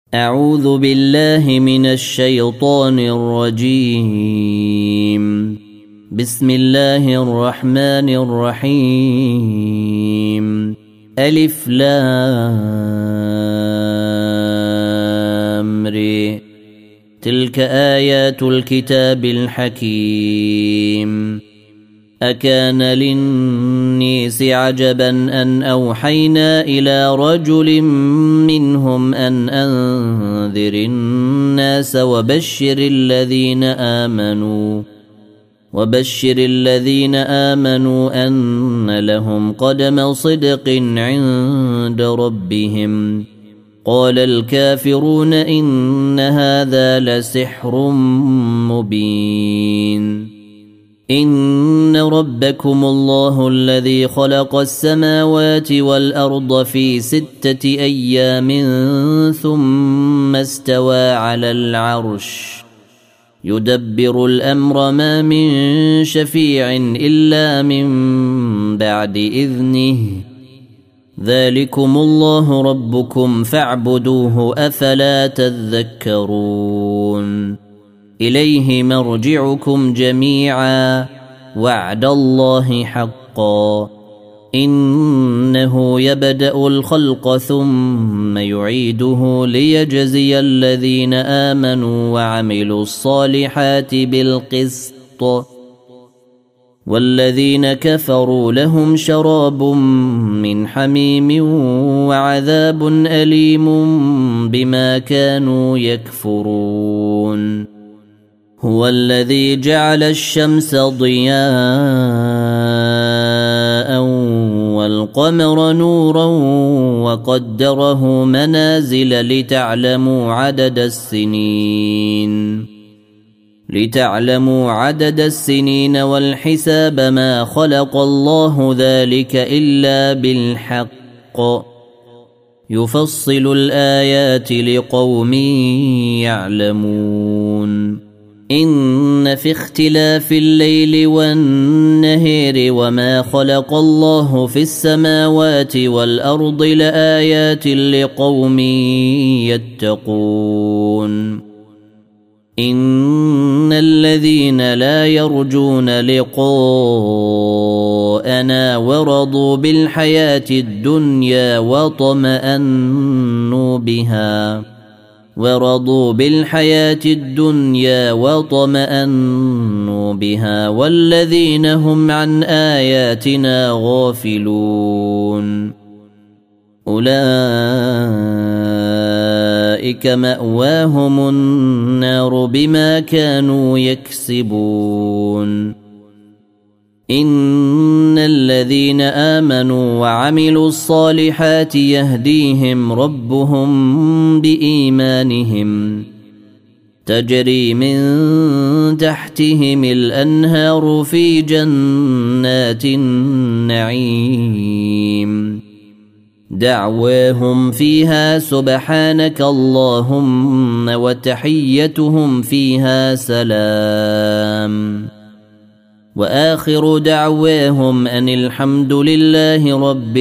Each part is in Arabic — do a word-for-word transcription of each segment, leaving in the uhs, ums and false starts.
أعوذ بالله من الشيطان الرجيم. بسم الله الرحمن الرحيم. ألف لام ر. تلك آيات الكتاب الحكيم. أكان للناس عجبا أن أوحينا إلى رجل منهم أن أنذر الناس وبشر الذين آمنوا وبشر الذين آمنوا أن لهم قدم صدق عند ربهم. قال الكافرون إن هذا لسحر مبين. إن ربكم الله الذي خلق السماوات والأرض في ستة أيام ثم استوى على العرش يدبر الأمر ما من شفيع إلا من بعد إذنه. ذلكم الله ربكم فاعبدوه أفلا تذكرون. إليه مرجعكم جميعا وعد الله حقا. إنه يبدأ الخلق ثم يعيده ليجزي الذين آمنوا وعملوا الصالحات بالقسط والذين كفروا لهم شراب من حميم وعذاب أليم بما كانوا يكفرون. هو الذي جعل الشمس ضياء والقمر نورا وقدره منازل لتعلموا عدد السنين لتعلموا عدد السنين والحساب. ما خلق الله ذلك إلا بالحق يفصل الآيات لقوم يعلمون. إن في اختلاف الليل والنهار وما خلق الله في السماوات والأرض لآيات لقوم يتقون. إن الذين لا يرجون لقاءنا ورضوا بالحياة الدنيا وطمأنوا بها ورضوا بالحياة الدنيا وطمأنوا بها والذين هم عن آياتنا غافلون أولئك مأواهم النار بما كانوا يكسبون. إن الذين آمنوا وعملوا الصالحات يهديهم ربهم بإيمانهم تجري من تحتهم الأنهار في جنات النعيم. دعواهم فيها سبحانك اللهم وتحيتهم فيها سلام وآخر دعواهم أن الحمد لله رب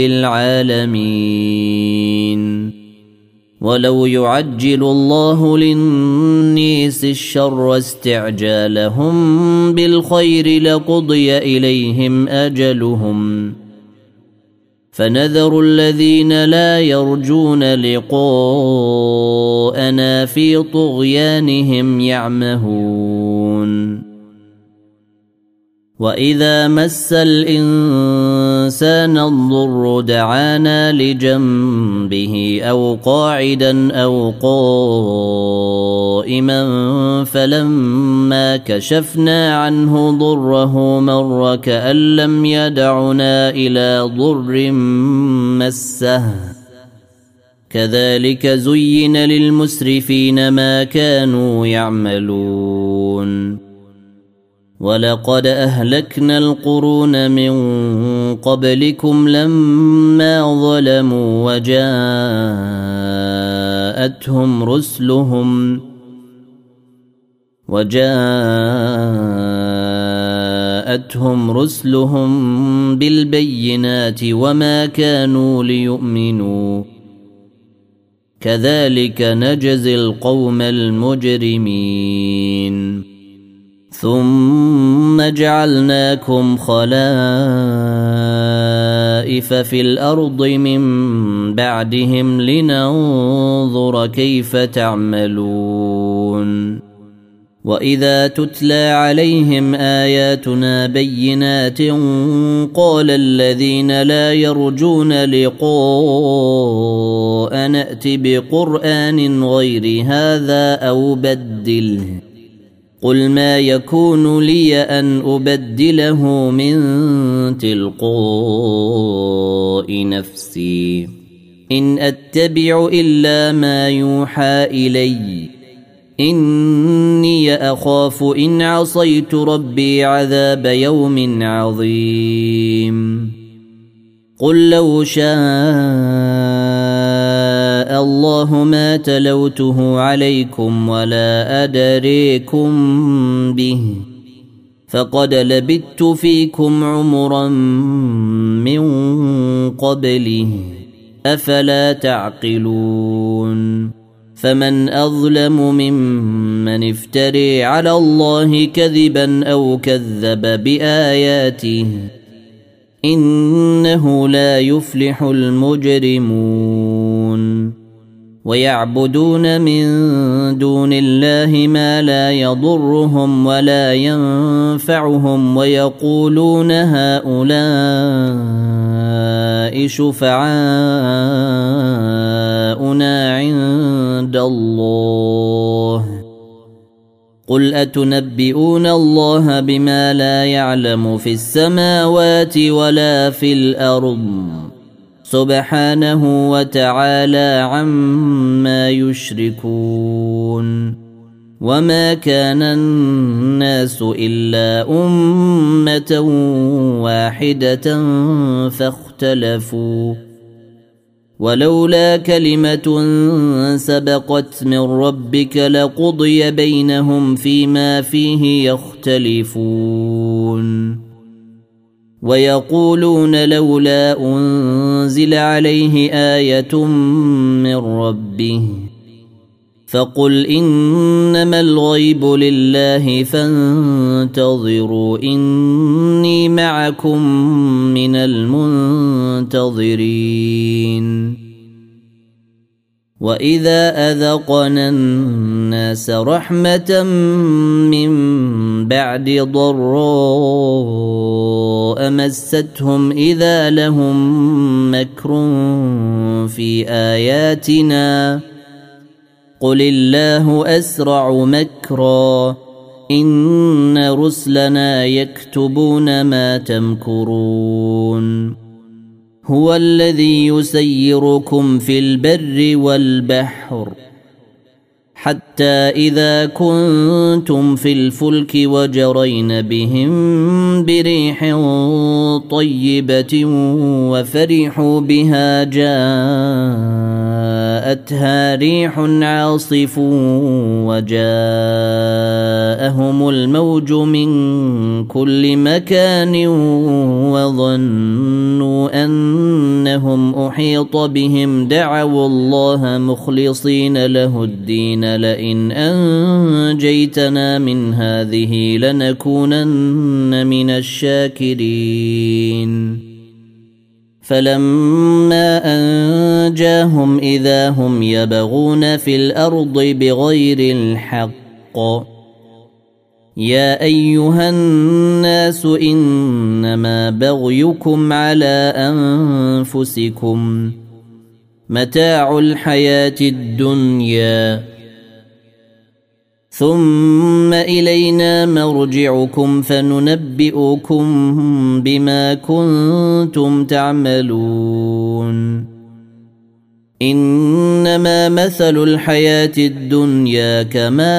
العالمين. ولو يعجل الله للناس الشر استعجالهم بالخير لقضي إليهم أجلهم فنذر الذين لا يرجون لقاءنا في طغيانهم يعمهون. وإذا مس الإنسان الضر دعانا لجنبه أو قاعدا أو قائما فلما كشفنا عنه ضره مر كأن لم يدعنا إلى ضر مسه. كذلك زين للمسرفين ما كانوا يعملون. ولقد أهلكنا القرون من قبلكم لما ظلموا وجاءتهم رسلهم وجاءتهم رسلهم بالبينات وما كانوا ليؤمنوا كذلك نجزي القوم المجرمين ثم جعلناكم خلائف في الأرض من بعدهم لننظر كيف تعملون وإذا تتلى عليهم آياتنا بينات قال الذين لا يرجون لقاء نأت بقرآن غير هذا أو بدله قل ما يكون لي أن أبدله من تلقاء نفسي إن أتبع إلا ما يوحى إلي إني أخاف إن عصيت ربي عذاب يوم عظيم قل لو شاء الله ما تلوته عليكم ولا أدريكم به فقد لبثت فيكم عمرا من قبله أفلا تعقلون فمن أظلم ممن افتري على الله كذبا أو كذب بآياته إنه لا يفلح المجرمون ويعبدون من دون الله ما لا يضرهم ولا ينفعهم ويقولون هؤلاء شفعاؤنا عند الله قل أتنبئون الله بما لا يعلم في السماوات ولا في الأرض سبحانه وتعالى عما يشركون وما كان الناس إلا أمة واحدة فاختلفوا ولولا كلمة سبقت من ربك لقضي بينهم فيما فيه يختلفون ويقولون لولا أنزل عليه آية من ربه فقل إنما الغيب لله فانتظروا إني معكم من المنتظرين وإذا أذقنا الناس رحمة من بعد ضراء مستهم إذا لهم مكر في آياتنا قل الله أسرع مكرا إن رسلنا يكتبون ما تمكرون هو الذي يسيركم في البر والبحر حتى إذا كنتم في الفلك وجرين بهم بريح طيبة وفرحوا بها جاءتها ريح عاصف وجاءهم الموج من كل مكان وظنوا أنهم أحيط بهم دعوا الله مخلصين له الدين لئن أنجيتنا من هذه لنكونن من الشاكرين فلما أنجاهم إذا هم يبغون في الأرض بغير الحق يا أيها الناس إنما بغيكم على أنفسكم متاع الحياة الدنيا ثم إلينا مرجعكم فننبئكم بما كنتم تعملون إنما مثل الحياة الدنيا كماء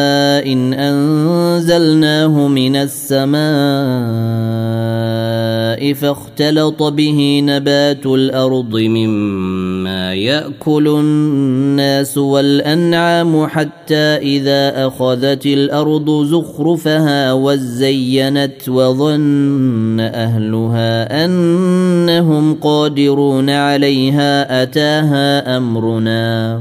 إن أنزلناه من السماء الماء فاختلط به نبات الأرض مما يأكل الناس والأنعام حتى إذا أخذت الأرض زخرفها وزينت وظن أهلها أنهم قادرون عليها أتاها أمرنا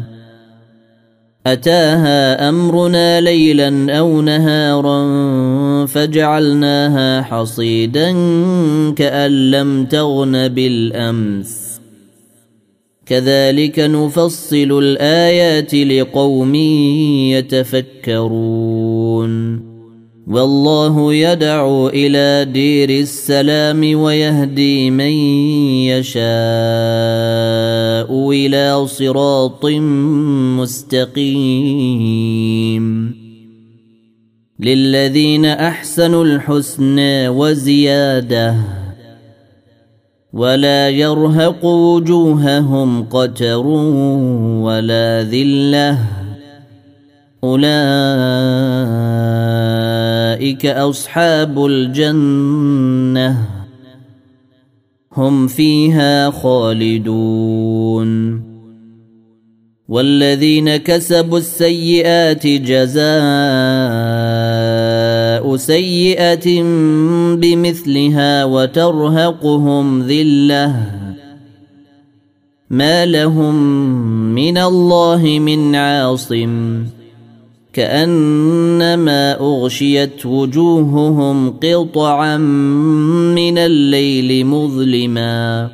أتاها أمرنا ليلا أو نهارا فجعلناها حصيدا كأن لم تغن بالأمس كذلك نفصل الآيات لقوم يتفكرون والله يدعو إلى دير السلام ويهدي من يشاء إلى صراط مستقيم للذين أحسنوا الحسنى وزيادة ولا يرهق وجوههم قتر ولا ذلة أولئك أصحاب الجنة هم فيها خالدون والذين كسبوا السيئات جزاء سيئة بمثلها وترهقهم ذلة ما لهم من الله من عاصم كأنما أغشيت وجوههم قطعا من الليل مظلما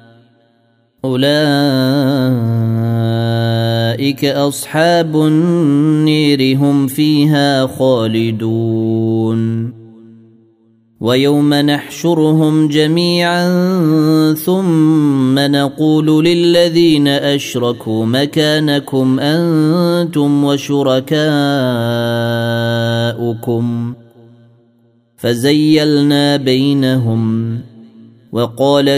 أولئك أصحاب النير هم فيها خالدون ويوم نحشرهم جميعا ثم نقول للذين أشركوا مكانكم أنتم وشركاؤكم فزيلنا بينهم وقال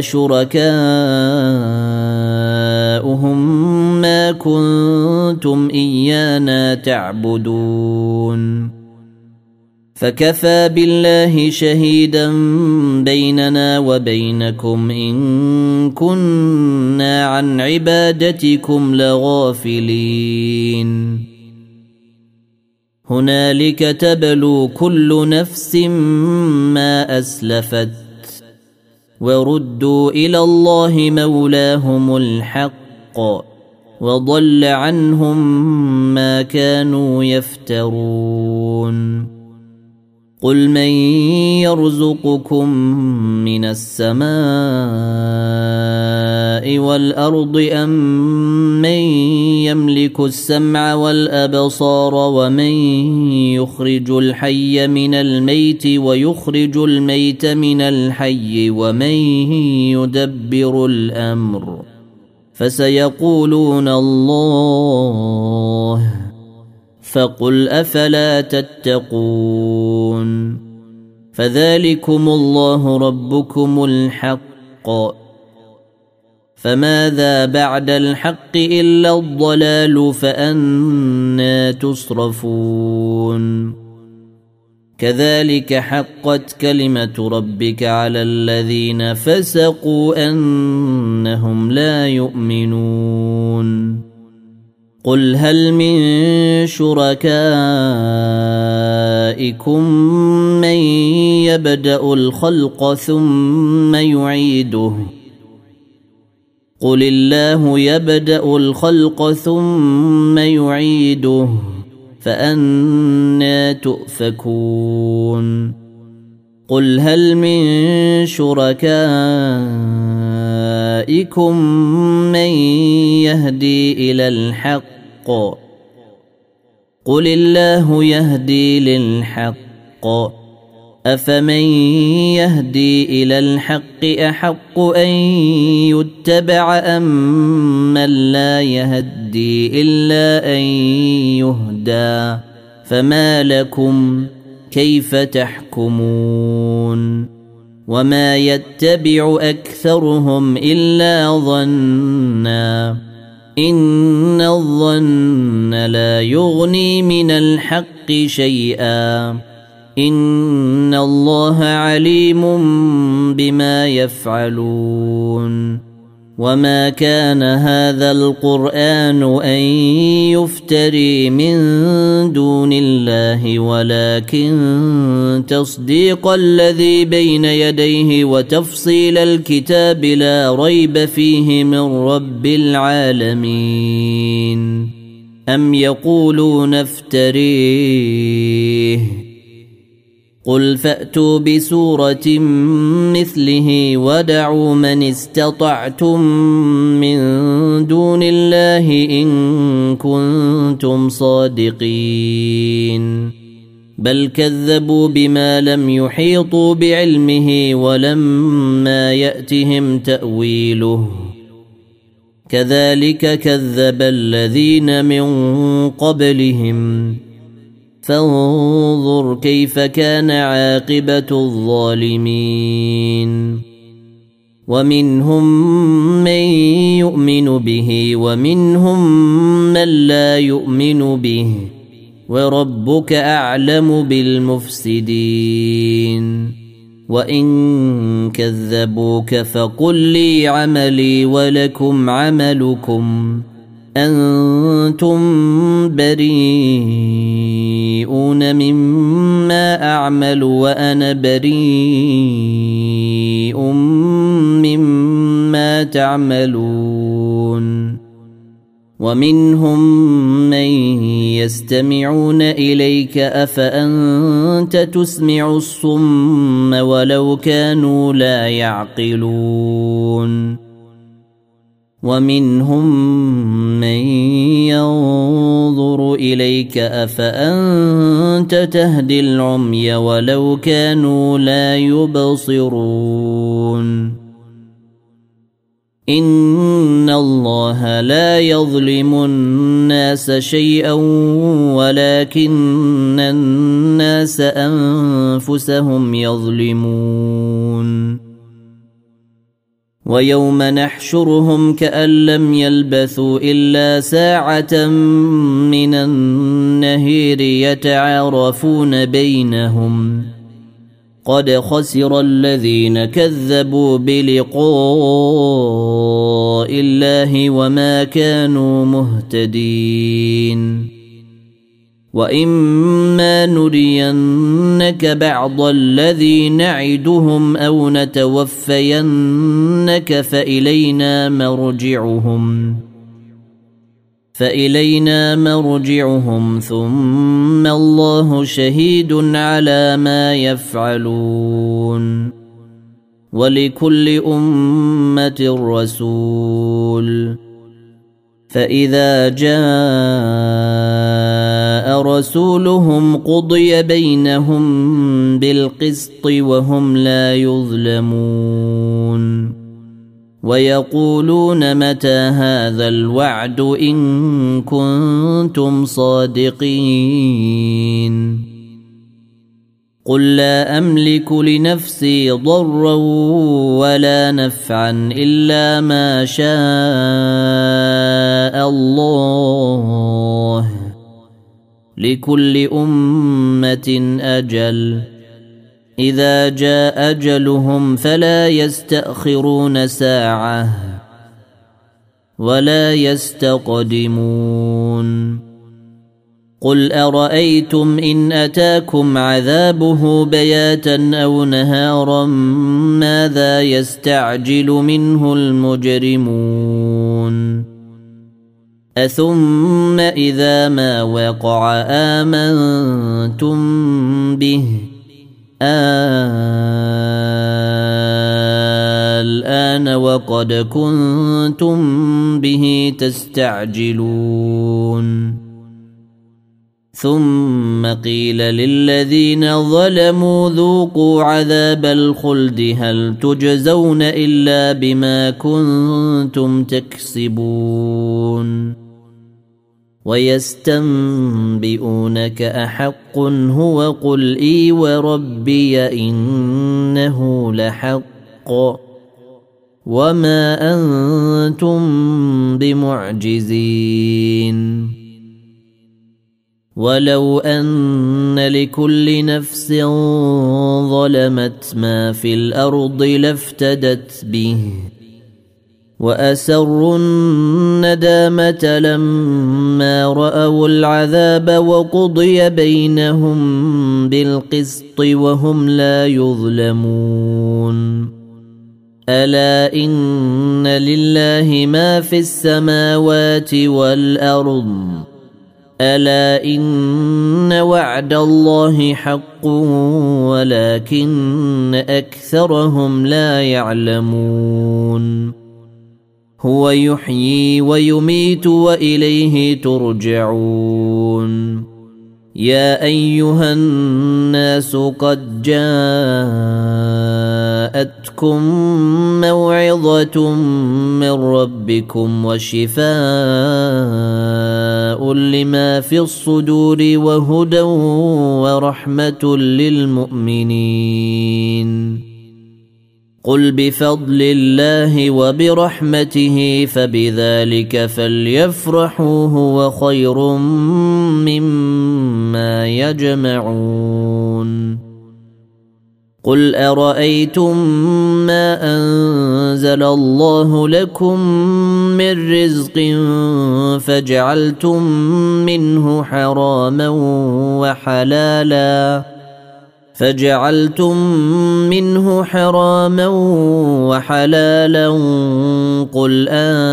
شركاؤهم ما كنتم إيانا تعبدون فكفى بالله شهيدا بيننا وبينكم إن كنا عن عبادتكم لغافلين هنالك تبلو كل نفس ما أسلفت وردوا إلى الله مولاهم الحق وضل عنهم ما كانوا يفترون قل من يرزقكم من السماء والأرض أم من يملك السمع والأبصار ومن يخرج الحي من الميت ويخرج الميت من الحي ومن يدبر الأمر فسيقولون الله فقل أفلا تتقون فذلكم الله ربكم الحق فماذا بعد الحق إلا الضلال فأنى تصرفون كذلك حقت كلمة ربك على الذين فسقوا أنهم لا يؤمنون قل هل من شركائكم من يبدأ الخلق ثم يعيده قل الله يبدأ الخلق ثم يعيده فأنى تؤفكون قل هل من شركائكم من يهدي إلى الحق قل الله يهدي للحق أفمن يهدي إلى الحق أحق أن يتبع أم من لا يهدي إلا أن يهدى فما لكم كيف تحكمون وما يتبع أكثرهم إلا ظنا إن الظن لا يغني من الحق شيئا إن الله عليم بما يفعلون وما كان هذا القرآن أن يفتري من دون الله ولكن تصديق الذي بين يديه وتفصيل الكتاب لا ريب فيه من رب العالمين أم يقولون افتريه قل فأتوا بسورة مثله ودعوا من استطعتم من دون الله إن كنتم صادقين بل كذبوا بما لم يحيطوا بعلمه ولما يأتهم تأويله كذلك كذب الذين من قبلهم فانظر كيف كان عاقبة الظالمين ومنهم من يؤمن به ومنهم من لا يؤمن به وربك أعلم بالمفسدين وإن كذبوك فقل لي عملي ولكم عملكم أنتم بريئون مما أعمل وأنا بريء مما تعملون ومنهم من يستمعون إليك أفأنت تسمع الصم ولو كانوا لا يعقلون ومنهم من ينظر إليك أفأنت تهدي العمي ولو كانوا لا يبصرون إن الله لا يظلم الناس شيئا ولكن الناس أنفسهم يظلمون ويوم نحشرهم كأن لم يلبثوا إلا ساعة من النهير يتعارفون بينهم قد خسر الذين كذبوا بلقاء الله وما كانوا مهتدين وإما نرينك بعض الذي نعدهم أو نتوفينك فإلينا مرجعهم فإلينا مرجعهم ثم الله شهيد على ما يفعلون ولكل أمة رسول فإذا جاء رسولهم قضي بينهم بالقسط وهم لا يظلمون ويقولون متى هذا الوعد إن كنتم صادقين قل لا أملك لنفسي ضرا ولا نفعا إلا ما شاء الله لكل أمة أجل إذا جاء أجلهم فلا يستأخرون ساعة ولا يستقدمون قل أرأيتم إن أتاكم عذابه بياتا أو نهارا ماذا يستعجل منه المجرمون أثم إذا ما وقع آمنتم به الآن وقد كنتم به تستعجلون ثم قيل للذين ظلموا ذوقوا عذاب الخلد هل تجزون إلا بما كنتم تكسبون ويستنبئونك أحق هو قل إي وربي إنه لحق وما أنتم بمعجزين ولو أن لكل نفس ظلمت ما في الأرض لافتدت به وأسروا الندامة لما رأوا العذاب وقضي بينهم بالقسط وهم لا يظلمون ألا إن لله ما في السماوات والأرض ألا إن وعد الله حق ولكن أكثرهم لا يعلمون هو يحيي ويميت وإليه ترجعون يا أيها الناس قد جاءتكم موعظة من ربكم وشفاء لما في الصدور وهدى ورحمة للمؤمنين قل بفضل الله وبرحمته فبذلك فليفرحوا هو خير مما يجمعون قل أرأيتم ما أنزل الله لكم من رزق فجعلتم منه حراما وحلالا فجعلتم منه حراما وحلالا قل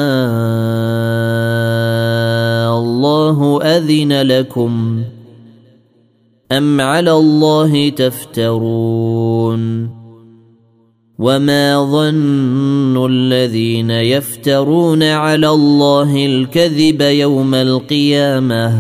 آه الله أذن لكم أم على الله تفترون وما ظن الذين يفترون على الله الكذب يوم القيامة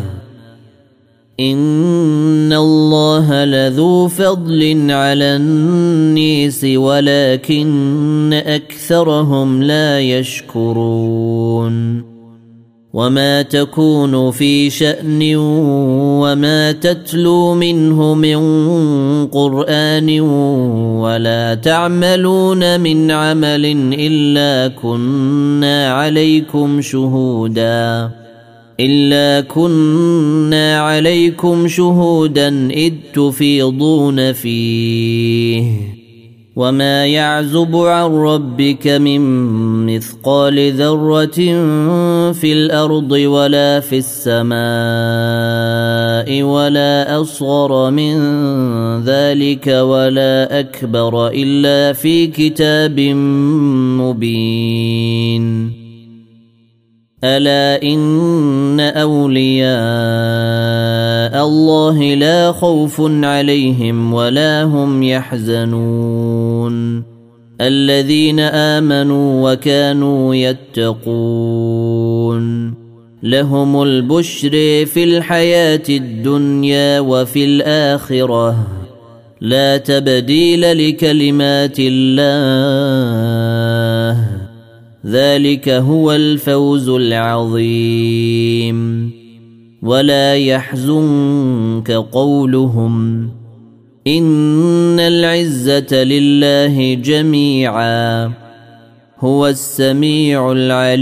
إن الله لذو فضل على الناس ولكن أكثرهم لا يشكرون وما تكون في شأن وما تتلو منه من قرآن ولا تعملون من عمل إلا كنا عليكم شهوداً إلا كنا عليكم شهودا إذ تفيضون فيه وما يعزب عن ربك من مثقال ذرة في الأرض ولا في السماء ولا أصغر من ذلك ولا أكبر إلا في كتاب مبين ألا إن أولياء الله لا خوف عليهم ولا هم يحزنون الذين آمنوا وكانوا يتقون لهم البشر في الحياة الدنيا وفي الآخرة لا تبديل لكلمات الله ذلك هو الفوز العظيم ولا يحزنك قولهم إن العزة لله جميعا هو السميع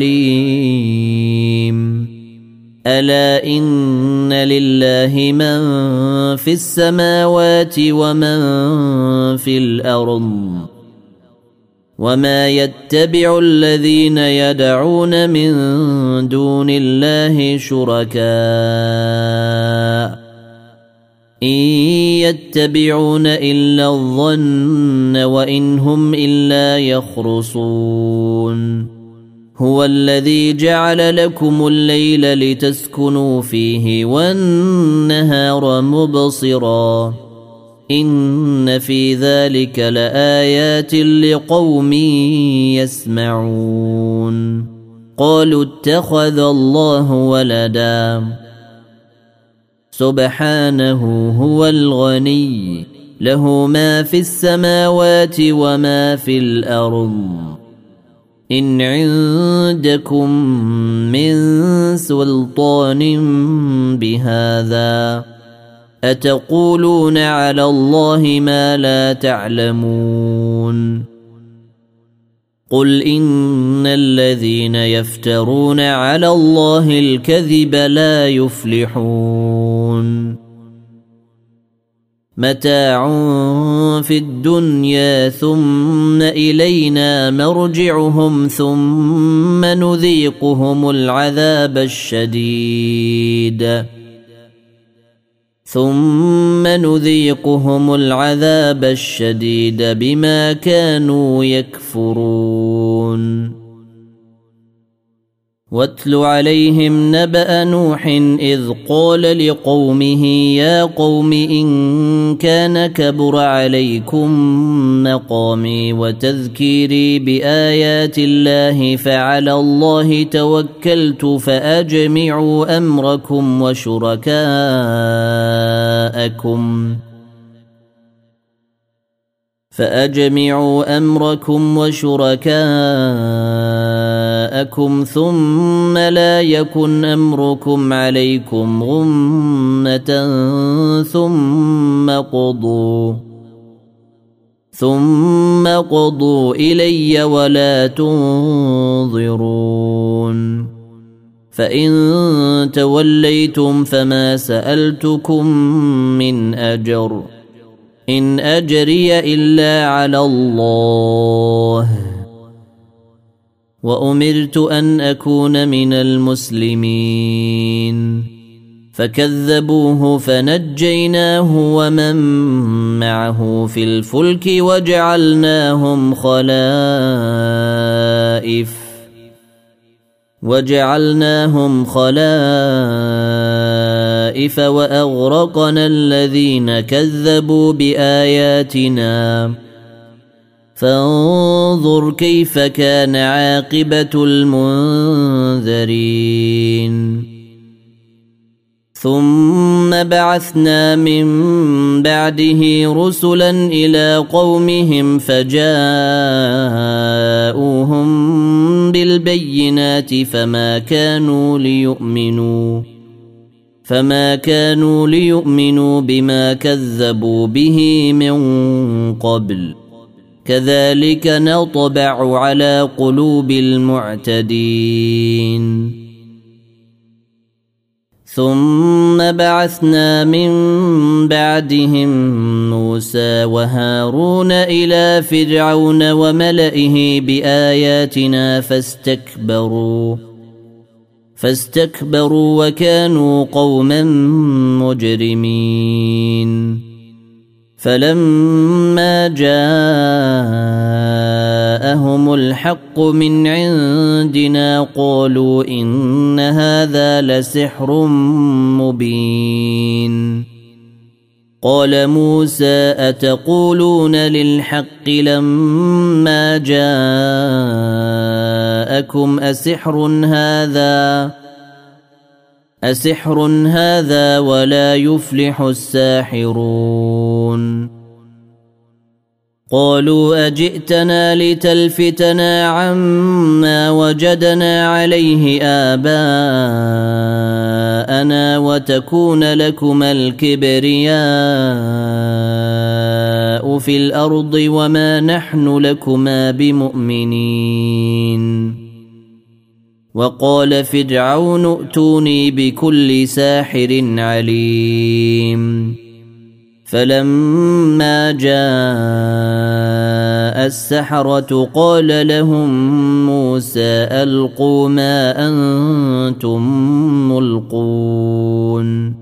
العليم ألا إن لله من في السماوات ومن في الأرض وما يتبع الذين يدعون من دون الله شركاء إن يتبعون إلا الظن وإن هم إلا يخرصون هو الذي جعل لكم الليل لتسكنوا فيه والنهار مبصرا إن في ذلك لآيات لقوم يسمعون قالوا اتخذ الله ولدا سبحانه هو الغني له ما في السماوات وما في الأرض إن عندكم من سلطان بهذا أتقولون على الله ما لا تعلمون قل إن الذين يفترون على الله الكذب لا يفلحون متاع في الدنيا ثم إلينا مرجعهم ثم نذيقهم العذاب الشديد ثم نذيقهم العذاب الشديد بما كانوا يكفرون واتل عليهم نبأ نوح إذ قال لقومه يا قوم إن كان كبر عليكم مقامي وتذكيري بآيات الله فعلى الله توكلت فأجمعوا أمركم وشركاءكم فأجمعوا أمركم وشركاءكم ثم لا يكن أمركم عليكم غمة ثم قضوا ثم قضوا إلي ولا تنظرون فإن توليتم فما سألتكم من أجر إن أجري إلا على الله وأمرت أن أكون من المسلمين فكذبوه فنجيناه ومن معه في الفلك وجعلناهم خلائف وجعلناهم خلائف وأغرقنا الذين كذبوا بآياتنا فانظر كيف كان عاقبة المنذرين ثم بعثنا من بعده رسلا إلى قومهم فجاءوهم بالبينات فما كانوا ليؤمنوا فما كانوا ليؤمنوا بما كذبوا به من قبل كذلك نطبع على قلوب المعتدين ثم بعثنا من بعدهم موسى وهارون إلى فرعون وملئه بآياتنا فاستكبروا فاستكبروا وكانوا قوما مجرمين فلما جاءهم الحق من عندنا قالوا إن هذا لسحر مبين قال موسى أتقولون للحق لما جاءكم أسحر هذا أسحر هذا ولا يفلح الساحرون قالوا أجئتنا لتلفتنا عما وجدنا عليه آباءنا وتكون لكما الكبرياء في الأرض وما نحن لكما بمؤمنين وقال فرعون ائتوني بكل ساحر عليم فلما جاء السحرة قال لهم موسى ألقوا ما أنتم ملقون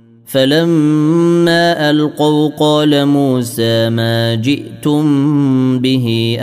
فلما ألقوا قال موسى ما جئتم به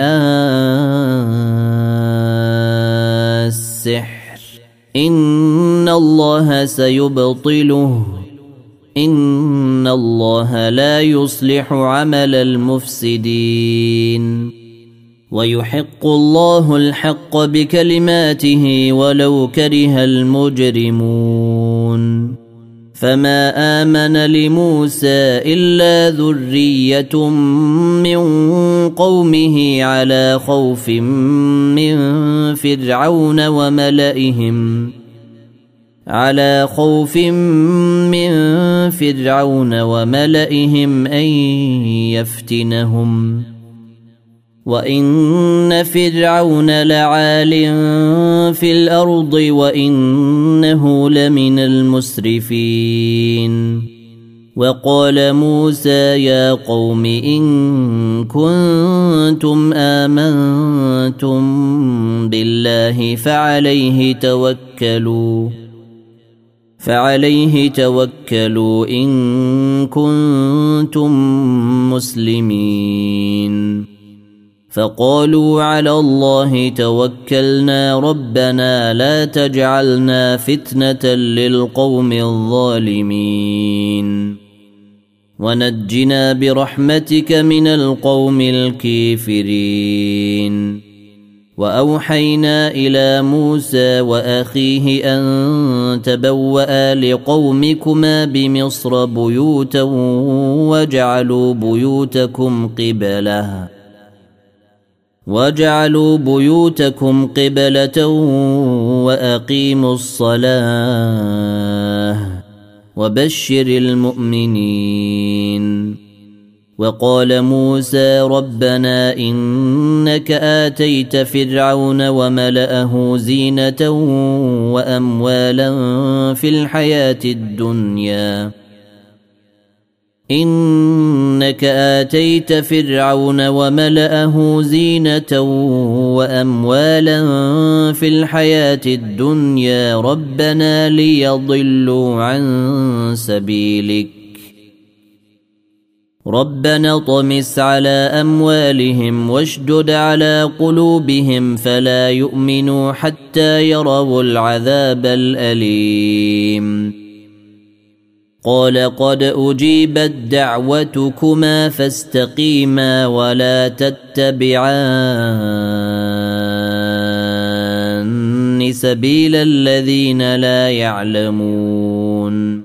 السحر إن الله سيبطله إن الله لا يصلح عمل المفسدين ويحق الله الحق بكلماته ولو كره المجرمون فما آمن لموسى إلا ذرية من قومه على خوف من فرعون وملئهم على خوف من فرعون وملئهم أن يفتنهم وإن فرعون لعال في الأرض وإنه لمن المسرفين. وقال موسى يا قوم إن كنتم آمنتم بالله فعليه توكلوا فعليه توكلوا إن كنتم مسلمين. فقالوا على الله توكلنا ربنا لا تجعلنا فتنة للقوم الظالمين ونجنا برحمتك من القوم الكافرين. وأوحينا إلى موسى وأخيه أن تبوأ لقومكما بمصر بيوتا وجعلوا بيوتكم قبلة وجعلوا بيوتكم قبلة وأقيموا الصلاة وبشر المؤمنين. وقال موسى ربنا إنك آتيت فرعون وملأه زينة وأموالا في الحياة الدنيا إنك آتيت فرعون وملأه زينة وأموالا في الحياة الدنيا ربنا ليضلوا عن سبيلك ربنا طمس على أموالهم واشدد على قلوبهم فلا يؤمنوا حتى يروا العذاب الأليم. قال قد أجيبت دعوتكما فاستقيما ولا تتبعان سبيل الذين لا يعلمون.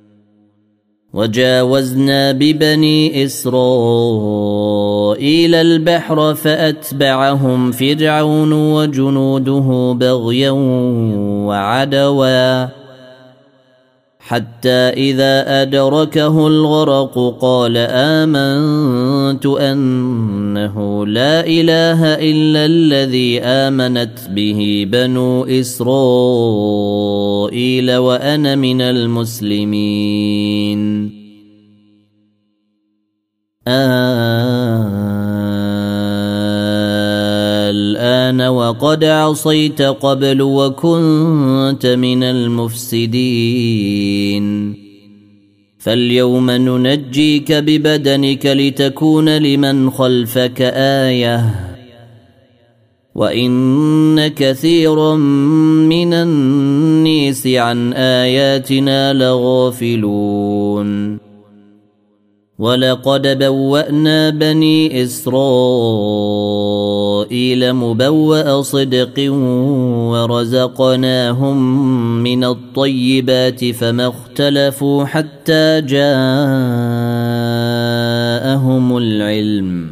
وجاوزنا ببني إسرائيل البحر فأتبعهم فرعون وجنوده بغيا وعدوا حتى إذا أدركه الغرق قال آمنت أنه لا إله إلا الذي آمنت به بنو إسرائيل وأنا من المسلمين. الآن وقد عصيت قبل وكنت من المفسدين فاليوم ننجيك ببدنك لتكون لمن خلفك آية وإن كثيرا من الناس عن آياتنا لغافلون. ولقد بوأنا بني إسرائيل مبوأ صدق ورزقناهم من الطيبات فما اختلفوا حتى جاءهم العلم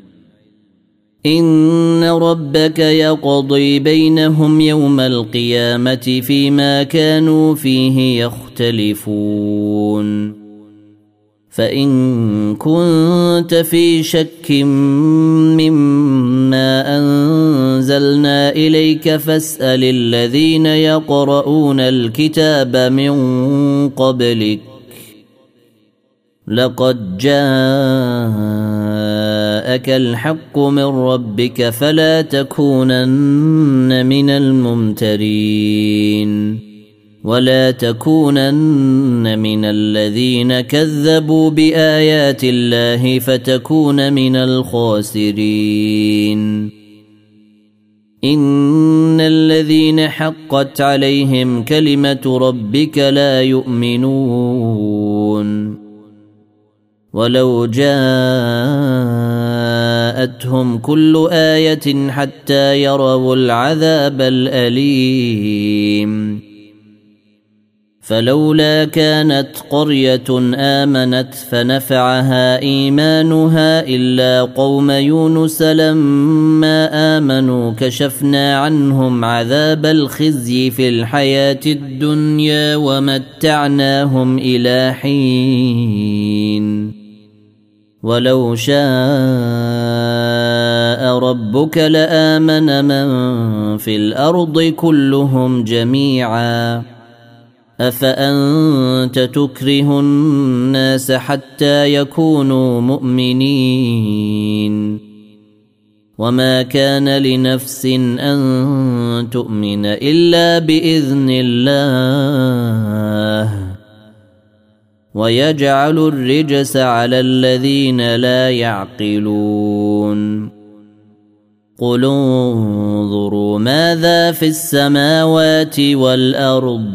إن ربك يقضي بينهم يوم القيامة فيما كانوا فيه يختلفون. فإن كنت في شك مما أنزلنا إليك فاسأل الذين يقرؤون الكتاب من قبلك لقد جاءك الحق من ربك فلا تكونن من الممترين ولا تكونن من الذين كذبوا بآيات الله فتكون من الخاسرين. إن الذين حقت عليهم كلمة ربك لا يؤمنون ولو جاءتهم كل آية حتى يروا العذاب الأليم. فلولا كانت قرية آمنت فنفعها إيمانها إلا قوم يونس لما آمنوا كشفنا عنهم عذاب الخزي في الحياة الدنيا ومتعناهم إلى حين ولو شاء ربك لآمن من في الأرض كلهم جميعا أفأنت تكره الناس حتى يكونوا مؤمنين وما كان لنفس أن تؤمن إلا بإذن الله ويجعل الرجس على الذين لا يعقلون قل انظروا ماذا في السماوات والأرض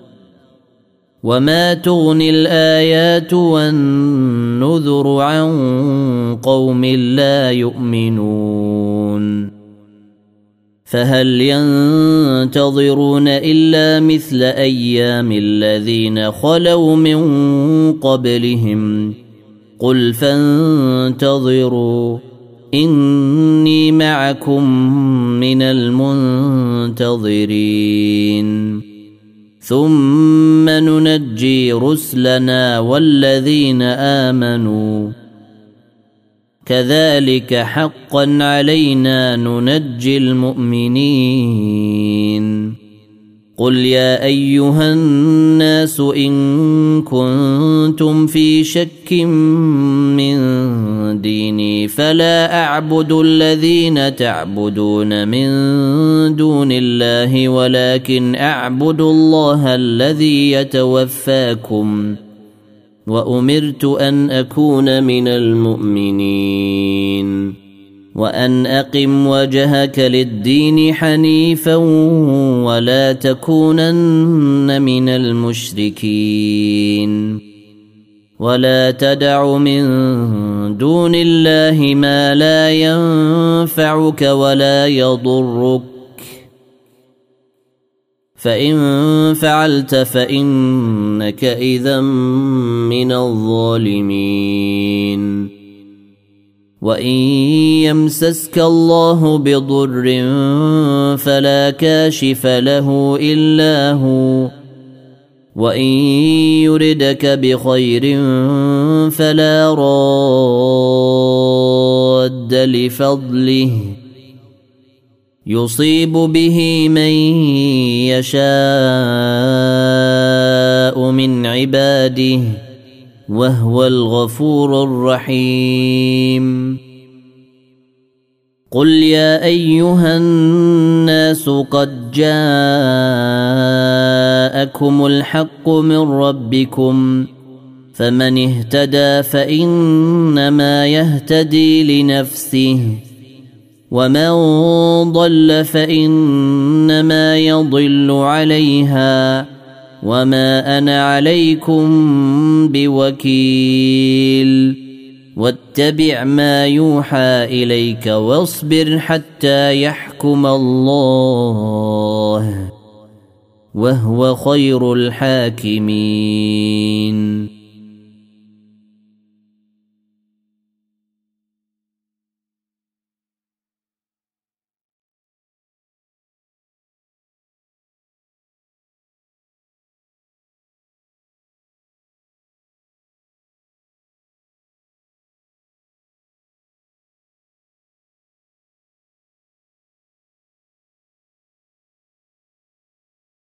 وما تغني الآيات والنذر عن قوم لا يؤمنون فهل ينتظرون إلا مثل أيام الذين خلوا من قبلهم قل فانتظروا إني معكم من المنتظرين ثم ننجي رسلنا والذين آمنوا كذلك حقا علينا ننجي المؤمنين قل يا أيها الناس إن كنتم في شك من ديني فلا أعبد الذين تعبدون من دون الله ولكن أعبد الله الذي يتوفاكم وأمرت أن أكون من المؤمنين وأن أقم وجهك للدين حنيفا ولا تكونن من المشركين ولا تدع من دون الله ما لا ينفعك ولا يضرك فإن فعلت فإنك إذا من الظالمين وإن يمسسك الله بضر فلا كاشف له إلا هو وإن يردك بخير فلا راد لفضله يصيب به من يشاء من عباده وهو الغفور الرحيم قل يا أيها الناس قد جاءكم الحق من ربكم فمن اهتدى فإنما يهتدي لنفسه ومن ضل فإنما يضل عليها وما أنا عليكم بوكيل واتبع ما يوحى إليك واصبر حتى يحكم الله وهو خير الحاكمين